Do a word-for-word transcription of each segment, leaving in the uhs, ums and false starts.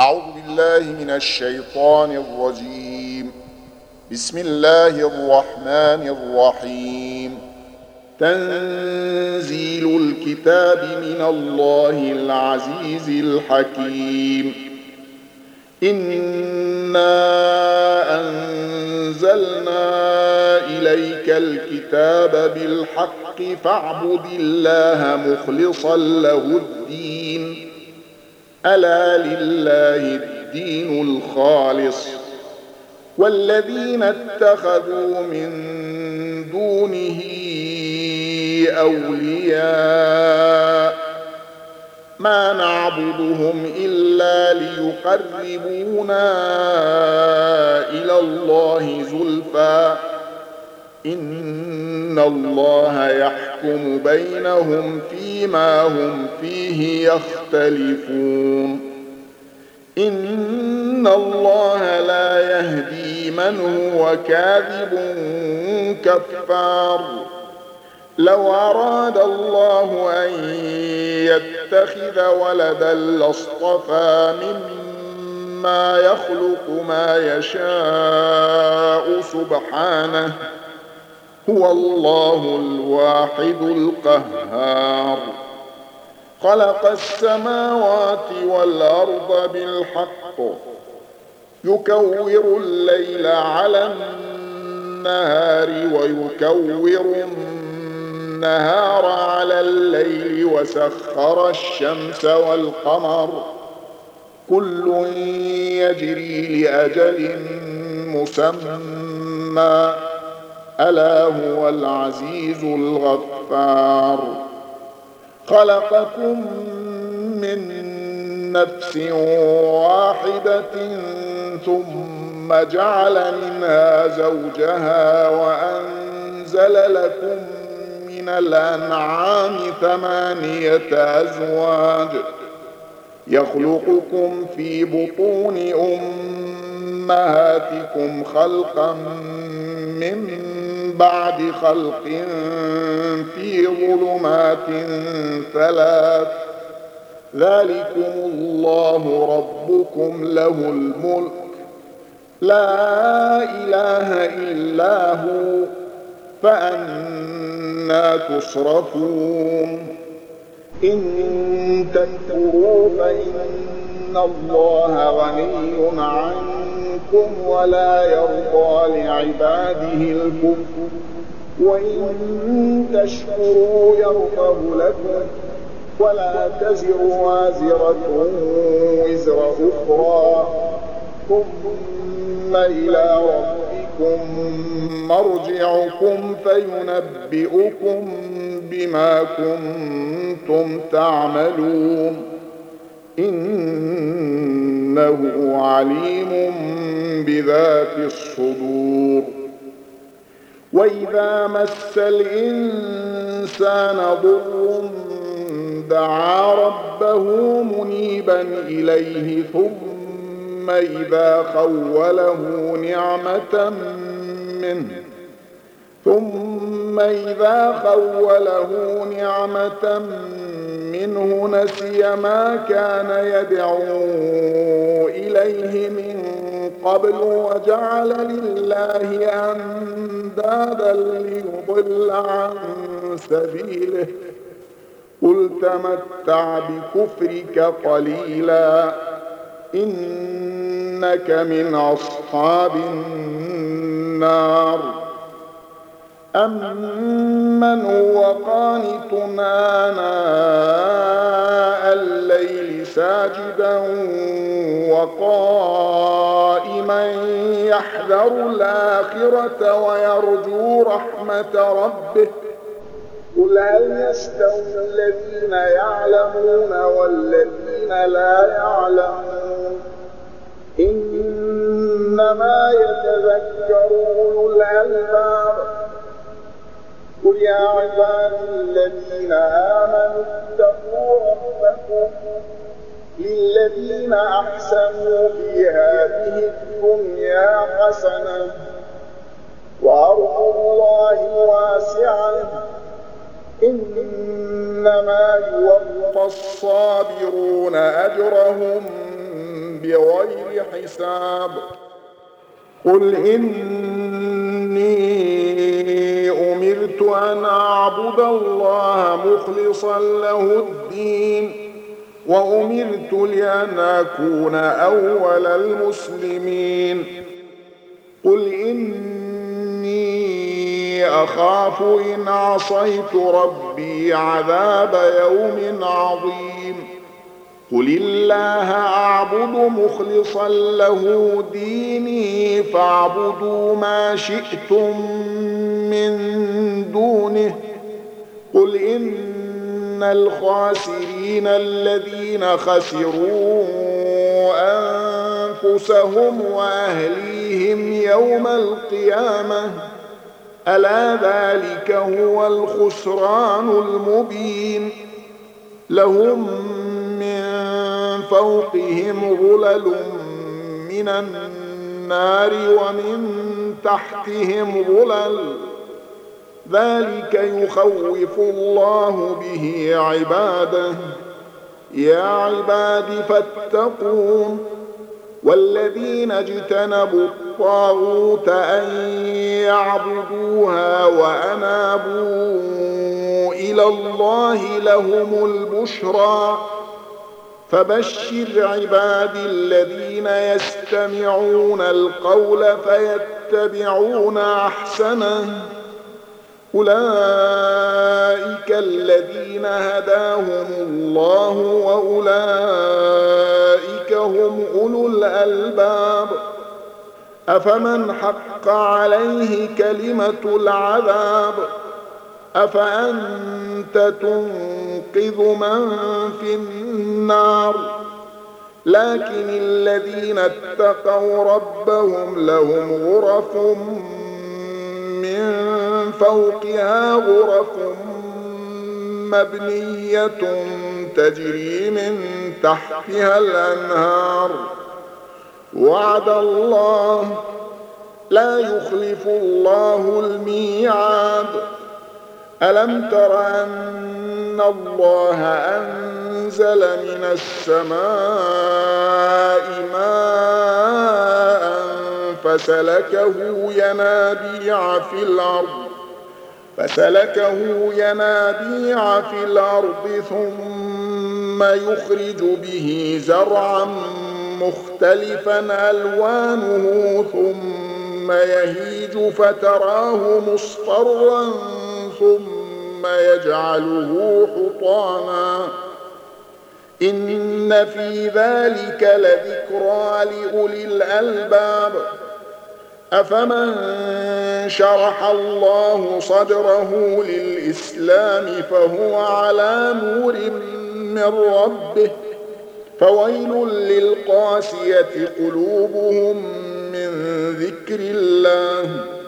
أعوذ بالله من الشيطان الرجيم. بسم الله الرحمن الرحيم. تنزيل الكتاب من الله العزيز الحكيم. إنا أنزلنا إليك الكتاب بالحق فاعبد الله مخلصا له الدين ألا لله الدين الخالص والذين اتخذوا من دونه أولياء ما نعبدهم إلا ليقربونا إلى الله زلفى إن الله يحكم بينهم فيما هم فيه يختلفون. إن الله لا يهدي من هو كاذب كفار. لو أراد الله أن يتخذ ولدا لاصطفى مما يخلق ما يشاء سبحانه هو الله الواحد القهار. خلق السماوات والأرض بالحق يكور الليل على النهار ويكور النهار على الليل وسخر الشمس والقمر كل يجري لأجل مسمى ألا هو العزيز الغفار. خلقكم من نفس واحدة ثم جعل منها زوجها وأنزل لكم من الأنعام ثمانية أزواج يخلقكم في بطون أمهاتكم خلقا من بعد خلق في ظلمات ثلاث ذلكم الله ربكم له الملك لا إله إلا هو فأنى تصرفون. إن تكفروا فإن الله غني عنكم ولا يرضى لعباده الكفر وإن تشكروا يرضه لكم ولا تزر وازرة وزر أخرى ثم إلى ربكم مرجعكم فينبئكم بما كنتم تعملون إنه عليم بذات الصدور. وإذا مس الإنسان ضر دعا ربه منيبا إليه ثم إذا خوله نعمة منه ثم إذا خوله نعمة منه نسي ما كان يدعو إليه من قبل وجعل لله أندادا ليضل عن سبيله قل تمتع بكفرك قليلا إنك من أصحاب النار. أمن هو قانت آناء الليل ساجدا وقائما يحذر الآخرة ويرجو رحمة ربه قل هل يستوي الذين يعلمون والذين لا يعلمون إنما يتذكر أولو الألباب. قل يا عبادي الذين آمنوا اتقوا ربكم للذين أحسنوا في هذه الدنيا حسنة وأرض الله واسعة إنما يوفى الصابرون أجرهم بغير حساب قل إني أمرت أن أعبد الله مخلصا له الدين وأمرت لأن أكون أول المسلمين قل إني أخاف إن عصيت ربي عذاب يوم عظيم قل الله أعبد مخلصا له ديني فاعبدوا ما شئتم من دونه قل إن الخاسرين الذين خسروا أنفسهم وأهليهم يوم القيامة ألا ذلك هو الخسران المبين لهم من فوقهم ظلل من النار ومن تحتهم ظلل ذلك يخوف الله به عباده يا عباد فاتقون والذين اجتنبوا الطاغوت أن يعبدوها وأنابوا إلى الله لهم البشرى فبشر عبادي الذين يستمعون القول فيتبعون أحسنه أولئك الذين هداهم الله وأولئك هم أولو الألباب أفمن حق عليه كلمة العذاب أفأنت تنقذ من في النار لكن الذين اتقوا ربهم لهم غرف من فوقها غرف مبنية تجري من تحتها الأنهار وعد الله لا يخلف الله الميعاد ألم تر أن الله أنزل من السماء ماء فسلكه ينابيع في الأرض فسلكه ينابيع في الأرض ثم يخرج به زرعا مختلفا ألوانه ثم يهيج فتراه مصفرا ثم يجعله حطاما إن في ذلك لذكرى لأولي الألباب أفمن شرح الله صدره للإسلام فهو على نور من ربه فويل للقاسية قلوبهم من ذكر الله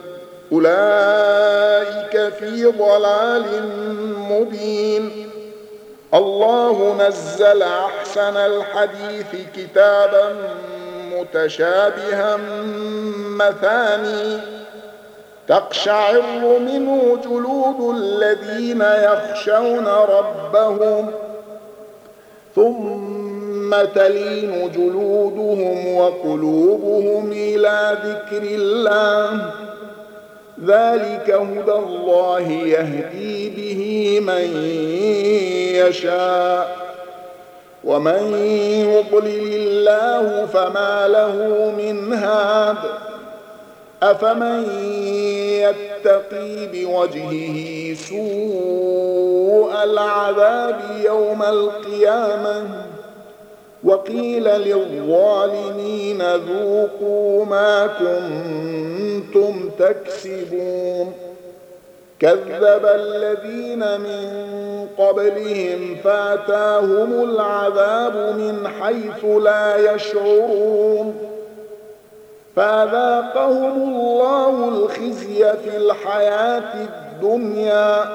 أولئك في ضلال مبين الله نزل أحسن الحديث كتابا متشابها مثاني تقشعر منه جلود الذين يخشون ربهم ثم تلين جلودهم وقلوبهم إلى ذكر الله ذلك هدى الله يهدي به من يشاء ومن يضلل الله فما له من هاد أفمن يتقي بوجهه سوء العذاب يوم القيامة وقيل للظالمين ذوقوا ما كنتم تكسبون كذب الذين من قبلهم فاتاهم العذاب من حيث لا يشعرون فأذاقهم الله الخزي في الحياة الدنيا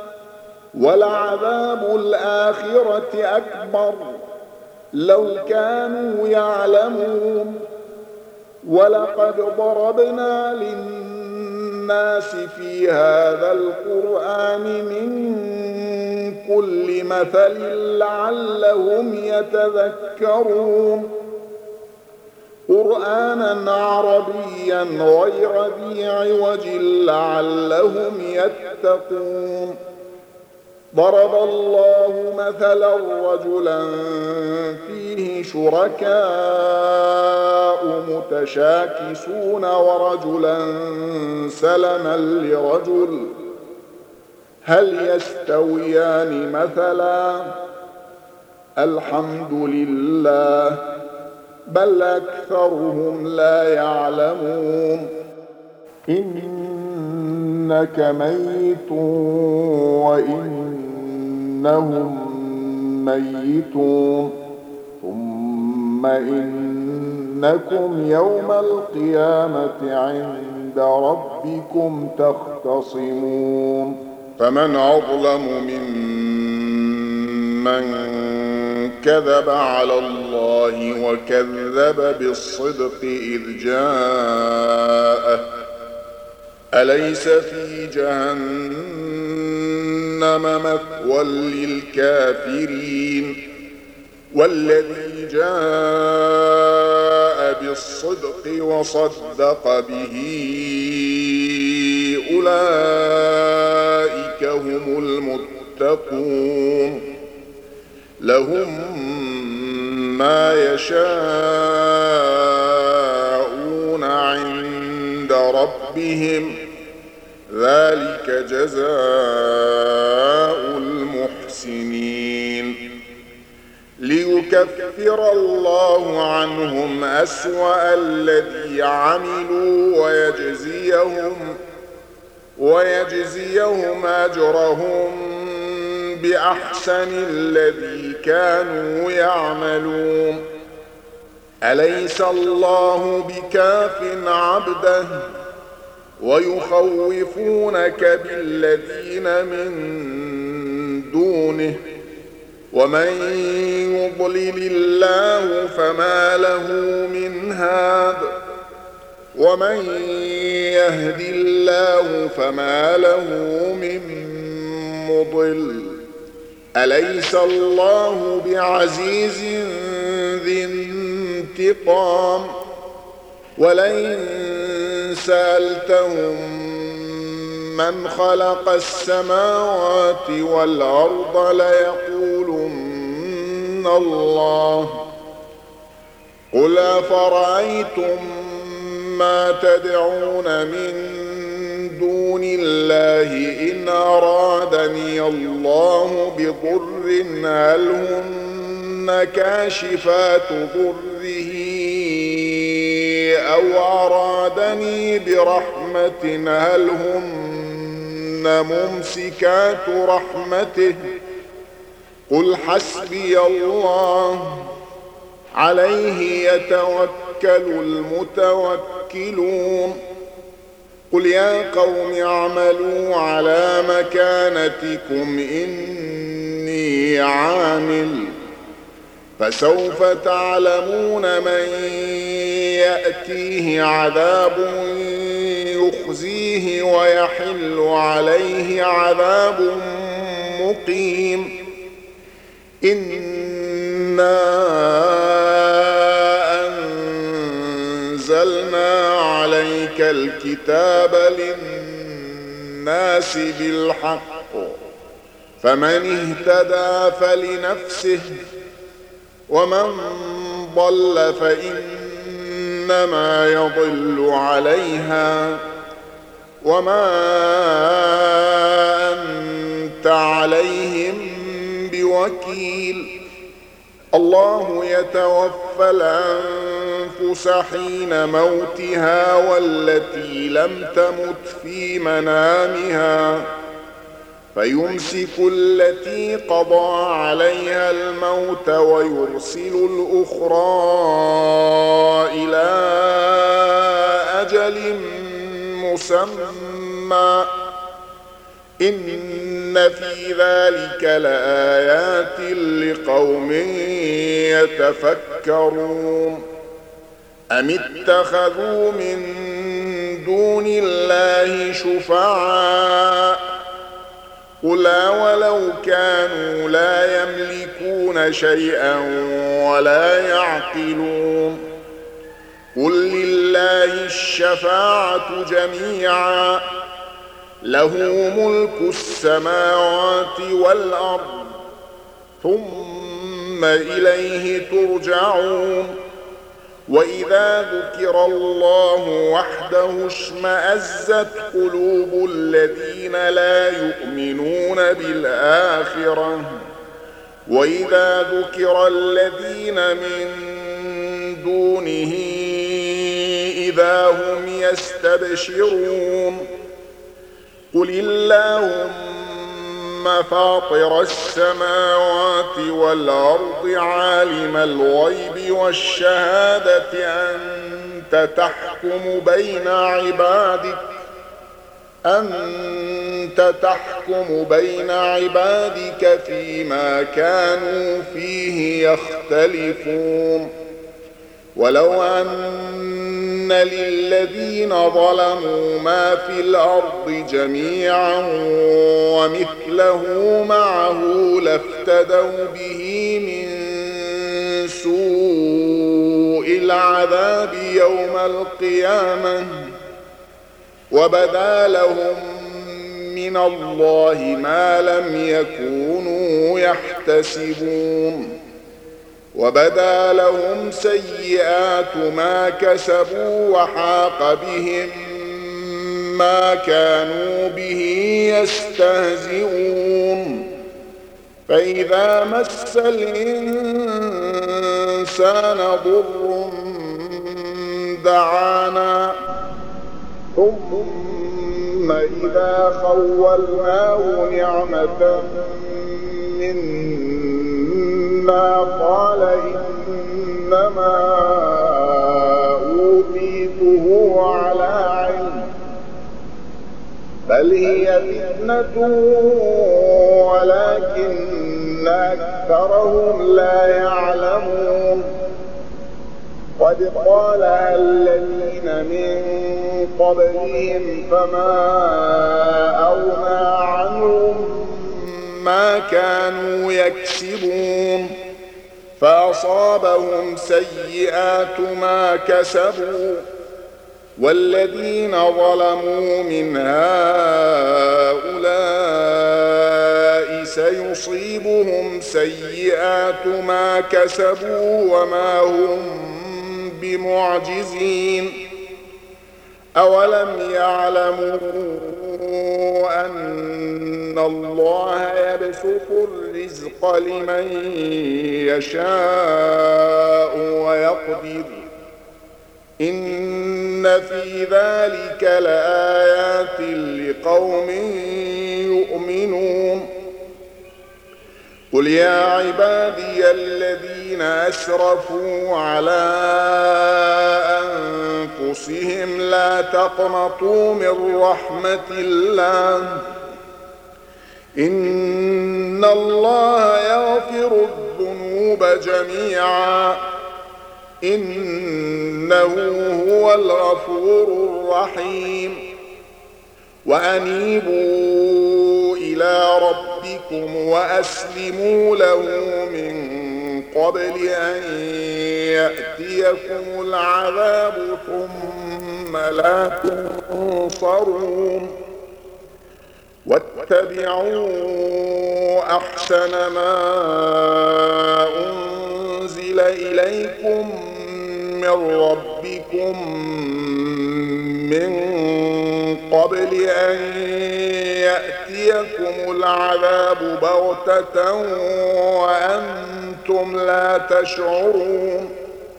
ولعذاب الآخرة أكبر لو كانوا يعلمون ولقد ضربنا للناس في هذا القرآن من كل مثل لعلهم يتذكرون قرآنا عربيا غير ذي عوج لعلهم يتقون. ضرب الله مثلا رجلا فيه شركاء متشاكسون ورجلا سلما لرجل هل يستويان مثلا الحمد لله بل أكثرهم لا يعلمون. إنك ميت وإنهم ميتون ثم إنكم يوم القيامة عند ربكم تختصمون. فمن أظلم ممن كذب على الله وكذب بالصدق إذ جاءه أليس في جهنم مثوى للكافرين والذي جاء بالصدق وصدق به أولئك هم المتقون. لهم ما يشاءون عند ربهم ذلك جزاء المحسنين. ليكفر الله عنهم أسوأ الذي عملوا ويجزيهم ويجزيهم أجرهم بأحسن الذي كانوا يعملون. أليس الله بكاف عبده ويخوفونك بالذين من دونه ومن يضلل الله فما له من هاد ومن يهد الله فما له من مضل. أليس الله بعزيز ذي انتقام ولئن سألتهم من خلق السماوات والأرض ليقولن الله. قل أفرأيتم ما تدعون من دون الله إن أرادني الله بضر هل هن كاشفات ضره أو أرادني برحمة هل هن ممسكات رحمته. قل حسبي الله عليه يتوكل المتوكلون. قل يا قوم اعملوا على مكانتكم إني عامل فسوف تعلمون من يأتيه عذاب يخزيه ويحل عليه عذاب مقيم. إنا أنزلنا عليك الكتاب للناس بالحق فمن اهتدى فلنفسه ومن ضل فإنما يضل عليها وما أنت عليهم بوكيل. الله يتوفى الأنفس حين موتها والتي لم تمت في منامها فيمسك التي قضى عليها الموت ويرسل الأخرى إلى أجل مسمى. إن في ذلك لآيات لقوم يتفكرون. أم اتخذوا من دون الله شفعاء قل ولو كانوا لا يملكون شيئا ولا يعقلون. قل لله الشفاعة جميعا له ملك السماوات والأرض ثم إليه ترجعون وإذا ذكر الله وحده اشمأزت قلوب الذين لا يؤمنون بالآخرة وإذا ذكر الذين من دونه إذا هم يستبشرون قل اللهم فاطر السماوات والأرض عالم الغيب والشهادة أنت تحكم بين عبادك أنت تحكم بين عبادك فيما كانوا فيه يختلفون ولو أن للذين ظلموا ما في الأرض جميعا ومثله معه لافتدوا به من سوء العذاب يوم القيامة وبدا لهم من الله ما لم يكونوا يحتسبون وبدا لهم سيئات ما كسبوا وحاق بهم ما كانوا به يستهزئون فإذا مس الإنسان ضر دعانا ثم إذا خولناه نعمة منا قال إنما أوتيته على علم بل هي فتنة ولكن أكثرهم لا يعلمون قد قالها الذين من قبلهم فما أغنى عنهم ما كانوا يكسبون فأصابهم سيئات ما كسبوا والذين ظلموا من هؤلاء سيصيبهم سيئات ما كسبوا وما هم بمعجزين أولم يعلموا أن الله يبسط الرزق لمن يشاء ويقدر إن في ذلك لآيات لقوم يؤمنون قل يا عبادي الذين أسرفوا على أنفسهم لا تقنطوا من رحمة الله إن الله يغفر الذنوب جميعا إنه هو الغفور الرحيم وأنيبوا إلى ربكم وأسلموا له من قبل أن يأتيكم العذاب ثم لا تنصرون واتبعوا أحسن ما أنزل إليكم من ربكم من قبل أن يأتيكم العذاب بغتة وأنتم لا تشعرون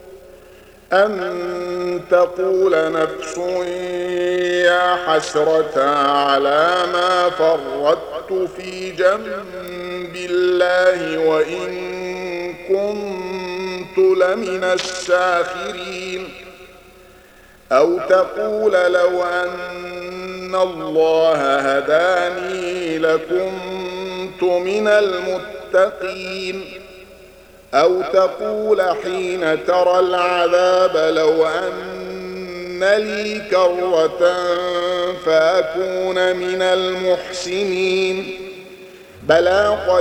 أن تقول نفس يا حسرة على ما فرطت في جنب الله وإن كنت لمن الساخرين أو تقول لو أن الله هداني لكنت من المتقين أو تقول حين ترى العذاب لو أن لي كرة فأكون من المحسنين بلى قد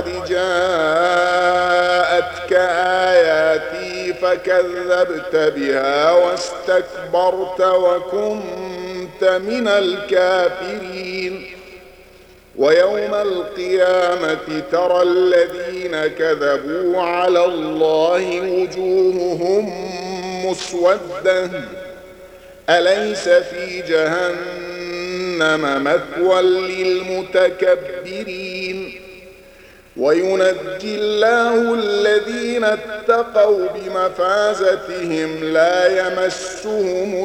جاءتك آياتي فكذبت بها واستكبرت وكنت من الكافرين ويوم القيامة ترى الذين كذبوا على الله وجوههم مسودة أليس في جهنم مثوى للمتكبرين وينجي الله الذين اتقوا بمفازتهم لا يمسهم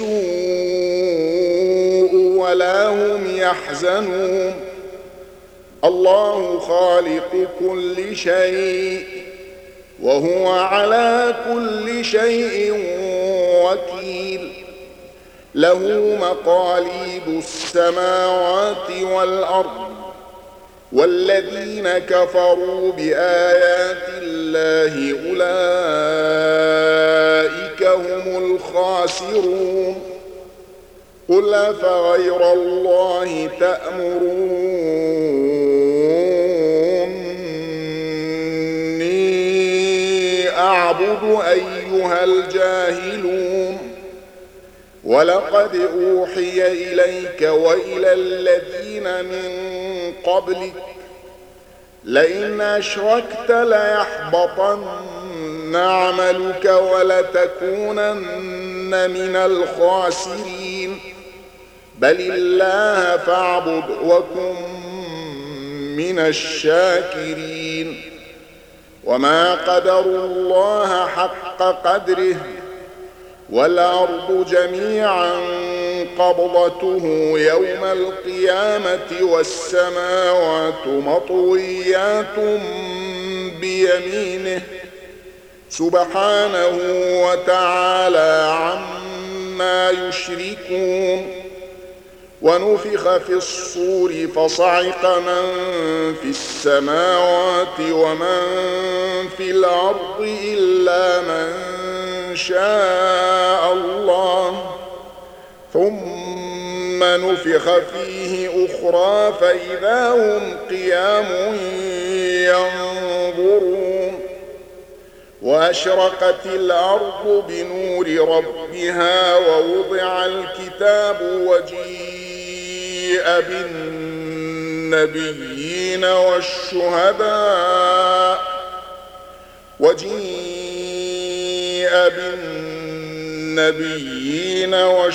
السوء ولا هم يحزنون الله خالق كل شيء وهو على كل شيء وكيل له مقاليد السماوات والأرض والذين كفروا بآيات الله أولئك هم الخاسرون قل أفغير الله تأمروني أعبد أيها الجاهلون ولقد أوحي إليك وإلى الذين من قبلك لئن أشركت ليحبطن عملك ولتكونن من الخاسرين بل الله فاعبد وكن من الشاكرين وما قدروا الله حق قدره والأرض جميعا قبضته يوم القيامة والسماوات مطويات بيمينه سبحانه وتعالى عما يشركون ونفخ في الصور فصعق من في السماوات ومن في الأرض إلا من شاء الله ثم نفخ فيه أخرى فإذا هم قيام ينظرون وأشرقت الأرض بنور ربها ووضع الكتاب وجيء بالنبيين والشهداء وجيء بالنبيين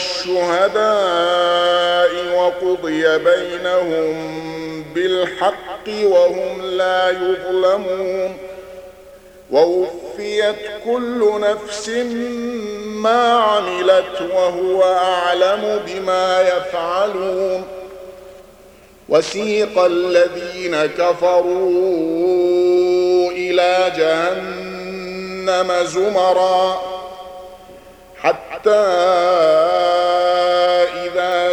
والشهداء وقضي بينهم بالحق وهم لا يظلمون ووفيت كل نفس ما عملت وهو أعلم بما يفعلون وسيق الذين كفروا إلى جهنم زمرا حتى إذا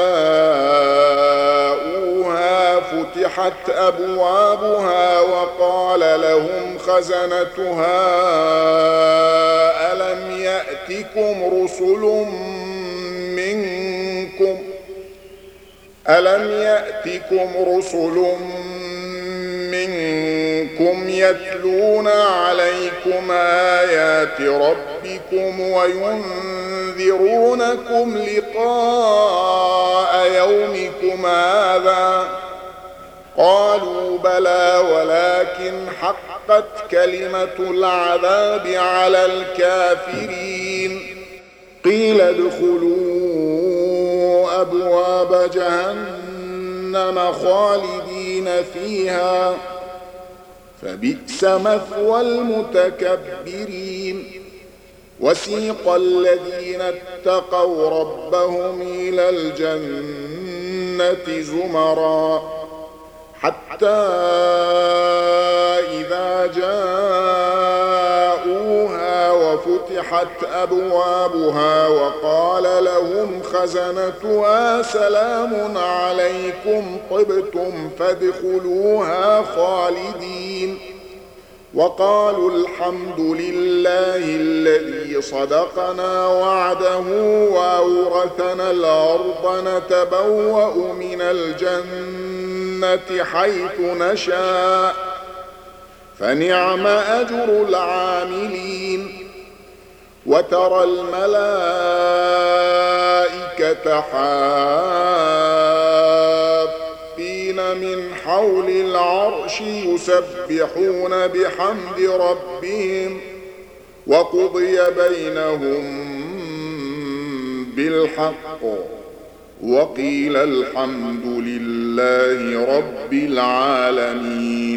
جاءوها فتحت أبوابها وقال لهم خزنتها ألم يأتكم رسل منكم ألم يأتكم رسل منكم يتلون عليكم آيات ربكم وينذرونكم لقاء يومكم هذا قالوا بلى ولكن حقت كلمة العذاب على الكافرين قيل ادخلوا أبواب جهنم خالدين فيها فبئس مثوى المتكبرين وسيق الذين اتقوا ربهم إلى الجنة زمرا حتى إذا جاءوها وفتحت أبوابها وقال لهم خزنتها سلام عليكم طبتم فادخلوها خالدين وقالوا الحمد لله الذي الذي صدقنا وعده وأورثنا الأرض نتبوأ من الجنة حيث نشاء فنعم أجر العاملين. وترى الملائكة حافين من حول العرش يسبحون بحمد ربهم وقضي بينهم بالحق وقيل الحمد لله رب العالمين.